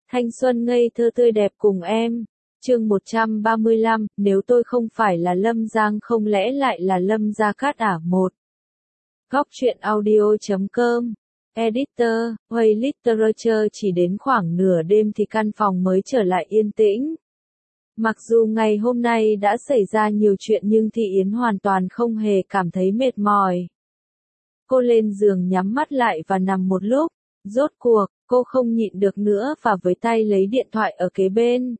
Thanh xuân ngây thơ tươi đẹp cùng em. Chương 135, nếu tôi không phải là Lâm Giang không lẽ lại là Lâm Gia Cát à? 1. Góc truyện audio.com. Editor, Way Literature. Chỉ đến khoảng nửa đêm thì căn phòng mới trở lại yên tĩnh. Mặc dù ngày hôm nay đã xảy ra nhiều chuyện nhưng Thị Yến hoàn toàn không hề cảm thấy mệt mỏi. Cô lên giường nhắm mắt lại và nằm một lúc. Rốt cuộc, cô không nhịn được nữa và với tay lấy điện thoại ở kế bên.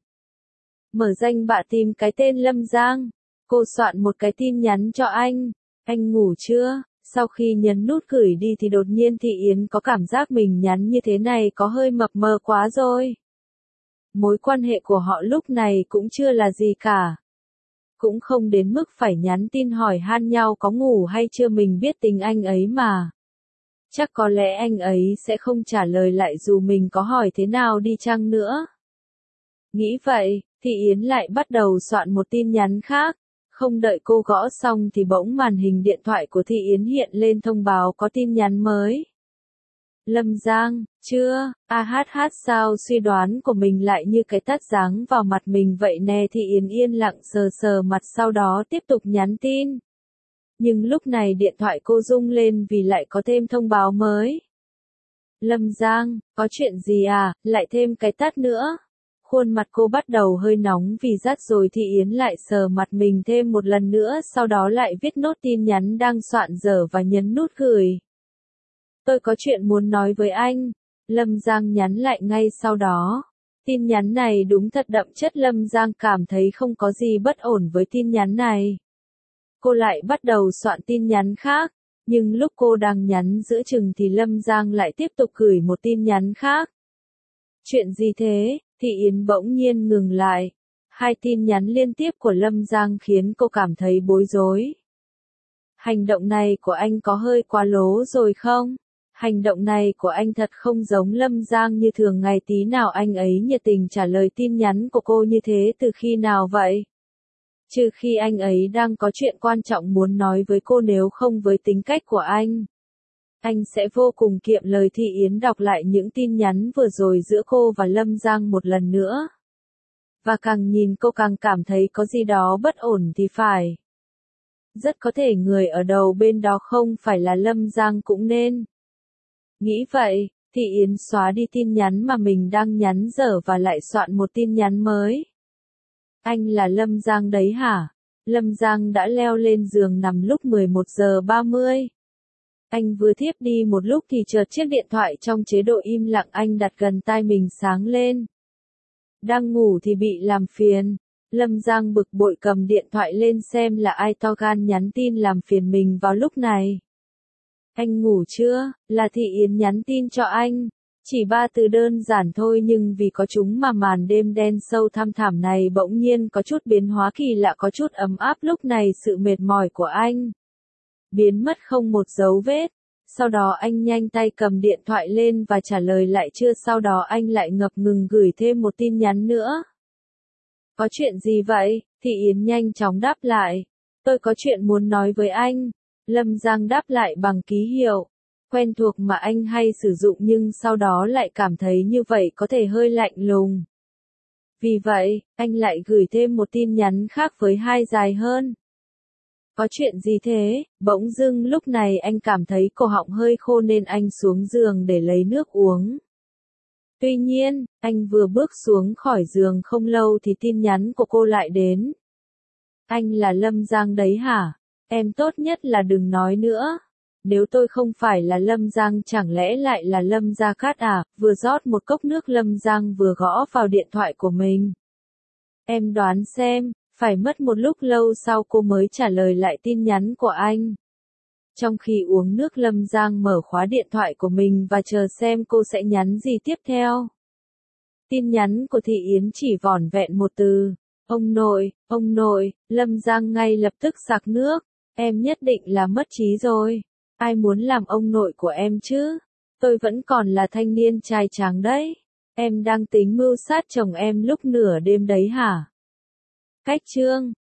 Mở danh bạ tìm cái tên Lâm Giang. Cô soạn một cái tin nhắn cho anh. Anh ngủ chưa? Sau khi nhấn nút gửi đi thì đột nhiên Thị Yến có cảm giác mình nhắn như thế này có hơi mập mờ quá rồi. Mối quan hệ của họ lúc này cũng chưa là gì cả. Cũng không đến mức phải nhắn tin hỏi han nhau có ngủ hay chưa, mình biết tính anh ấy mà. Chắc có lẽ anh ấy sẽ không trả lời lại dù mình có hỏi thế nào đi chăng nữa. Nghĩ vậy, Thị Yến lại bắt đầu soạn một tin nhắn khác. Không đợi cô gõ xong thì bỗng màn hình điện thoại của Thị Yến hiện lên thông báo có tin nhắn mới. Lâm Giang, chưa? Sao suy đoán của mình lại như cái tát giáng vào mặt mình vậy nè. Thị Yến yên lặng sờ sờ mặt sau đó tiếp tục nhắn tin. Nhưng lúc này điện thoại cô rung lên vì lại có thêm thông báo mới. Lâm Giang, có chuyện gì à, lại thêm cái tát nữa. Khuôn mặt cô bắt đầu hơi nóng vì rát rồi. Thị Yến lại sờ mặt mình thêm một lần nữa, sau đó lại viết nốt tin nhắn đang soạn dở và nhấn nút gửi. Tôi có chuyện muốn nói với anh. Lâm Giang nhắn lại ngay sau đó. Tin nhắn này đúng thật đậm chất. Lâm Giang cảm thấy không có gì bất ổn với tin nhắn này. Cô lại bắt đầu soạn tin nhắn khác. Nhưng lúc cô đang nhắn giữa chừng thì Lâm Giang lại tiếp tục gửi một tin nhắn khác. Chuyện gì thế? Thị Yến bỗng nhiên ngừng lại. Hai tin nhắn liên tiếp của Lâm Giang khiến cô cảm thấy bối rối. Hành động này của anh có hơi quá lố rồi không? Hành động này của anh thật không giống Lâm Giang như thường ngày tí nào. Anh ấy nhiệt tình trả lời tin nhắn của cô như thế từ khi nào vậy? Trừ khi anh ấy đang có chuyện quan trọng muốn nói với cô, nếu không với tính cách của anh sẽ vô cùng kiệm lời. Thị Yến đọc lại những tin nhắn vừa rồi giữa cô và Lâm Giang một lần nữa. Và càng nhìn cô càng cảm thấy có gì đó bất ổn thì phải. Rất có thể người ở đầu bên đó không phải là Lâm Giang cũng nên. Nghĩ vậy, Thị Yến xóa đi tin nhắn mà mình đang nhắn dở và lại soạn một tin nhắn mới. Anh là Lâm Giang đấy hả? Lâm Giang đã leo lên giường nằm lúc 11 giờ 30. Anh vừa thiếp đi một lúc thì chợt chiếc điện thoại trong chế độ im lặng anh đặt gần tai mình sáng lên. Đang ngủ thì bị làm phiền. Lâm Giang bực bội cầm điện thoại lên xem là ai to gan nhắn tin làm phiền mình vào lúc này. Anh ngủ chưa? Là Thị Yến nhắn tin cho anh. Chỉ 3 từ đơn giản thôi nhưng vì có chúng mà màn đêm đen sâu thăm thẳm này bỗng nhiên có chút biến hóa kỳ lạ, có chút ấm áp. Lúc này sự mệt mỏi của anh biến mất không một dấu vết. Sau đó anh nhanh tay cầm điện thoại lên và trả lời lại chưa. Sau đó anh lại ngập ngừng gửi thêm một tin nhắn nữa. Có chuyện gì vậy? Thị Yến nhanh chóng đáp lại. Tôi có chuyện muốn nói với anh. Lâm Giang đáp lại bằng ký hiệu quen thuộc mà anh hay sử dụng nhưng sau đó lại cảm thấy như vậy có thể hơi lạnh lùng. Vì vậy, anh lại gửi thêm một tin nhắn khác với hai dài hơn. Có chuyện gì thế? Bỗng dưng lúc này anh cảm thấy cổ họng hơi khô nên anh xuống giường để lấy nước uống. Tuy nhiên, anh vừa bước xuống khỏi giường không lâu thì tin nhắn của cô lại đến. Anh là Lâm Giang đấy hả? Em tốt nhất là đừng nói nữa. Nếu tôi không phải là Lâm Giang chẳng lẽ lại là Lâm Gia Cát à? Vừa rót một cốc nước Lâm Giang vừa gõ vào điện thoại của mình. Em đoán xem, phải mất một lúc lâu sau cô mới trả lời lại tin nhắn của anh. Trong khi uống nước Lâm Giang mở khóa điện thoại của mình và chờ xem cô sẽ nhắn gì tiếp theo. Tin nhắn của Thị Yến chỉ vỏn vẹn một từ. Ông nội, Lâm Giang ngay lập tức sặc nước. Em nhất định là mất trí rồi. Ai muốn làm ông nội của em chứ? Tôi vẫn còn là thanh niên trai tráng đấy. Em đang tính mưu sát chồng em lúc nửa đêm đấy hả? Cách chương